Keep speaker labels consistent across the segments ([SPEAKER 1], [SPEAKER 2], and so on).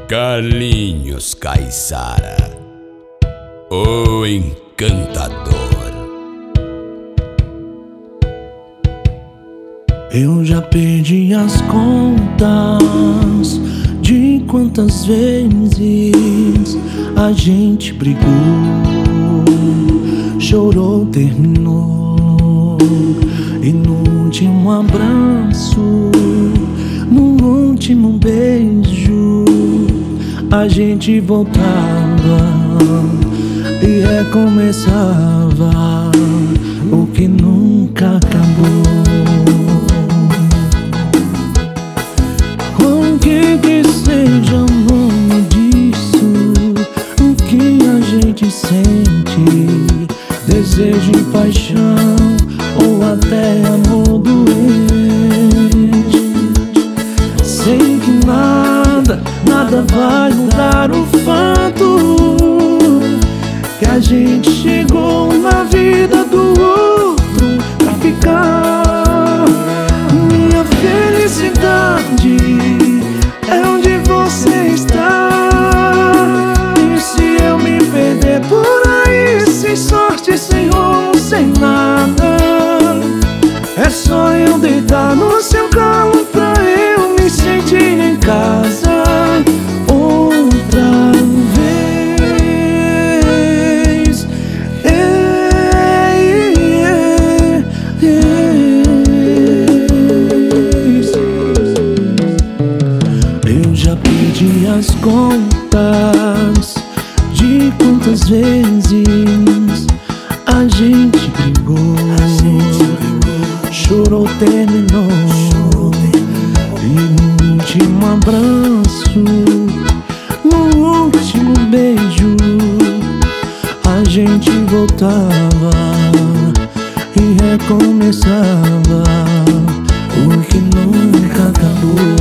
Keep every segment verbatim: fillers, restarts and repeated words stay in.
[SPEAKER 1] Carlinhos Caissara, o encantador.
[SPEAKER 2] Eu já perdi as contas de quantas vezes a gente brigou, chorou, terminou, e no último abraço, no último beijo, a gente voltava e recomeçava o que nunca acabou. Qualquer que seja o nome disso, o que a gente sente, desejo e paixão, ou até amor doente. Sei que nada, nada vai mudar o fato que a gente chegou na vida do outro pra ficar. Minha felicidade é onde você está. E se eu me perder por aí, sem sorte, sem rumo, sem nada, é só eu deitar no seu colo pra eu me sentir em casa outra vez. Ei, ei, ei. Eu já perdi as contas de quantas vezes a gente brigou, chorou, terminou, e no último abraço, no último beijo, a gente voltava e recomeçava o que nunca acabou.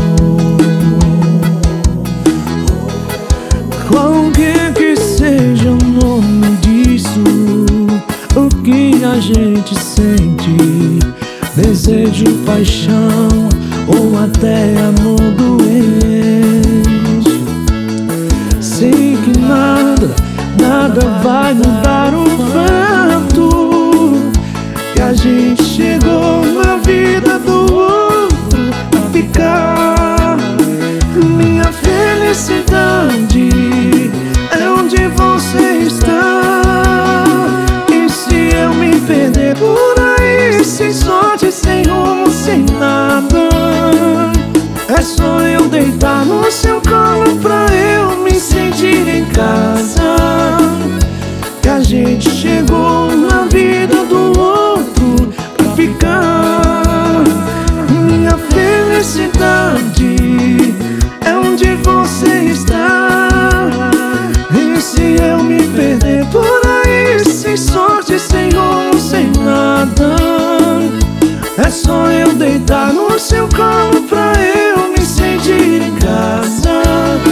[SPEAKER 2] Qualquer que seja o nome disso, o que a gente sente, desejo, paixão, ou até amor doente. Sei que nada, nada vai mudar o fato que a gente chegou na vida do outro pra ficar. Minha felicidade é onde você está. E se eu me perder por aí, sem sorte, sem rumo, sem nada, é só eu deitar no seu colo pra eu me sentir em casa. Que a gente chegou na vida do outro pra ficar. Minha felicidade é onde você está. E se eu me perder por aí, sem sorte, sem rumo, sem nada, é só eu deitar no seu colo pra eu me sentir em casa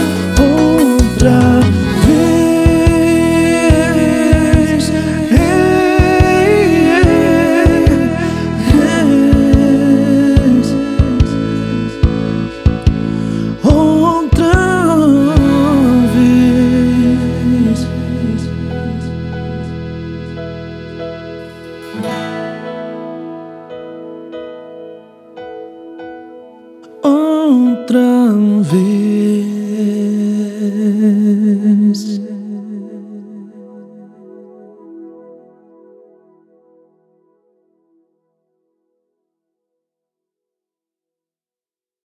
[SPEAKER 2] outra vez. Ei, ei, outra vez. Outra vez.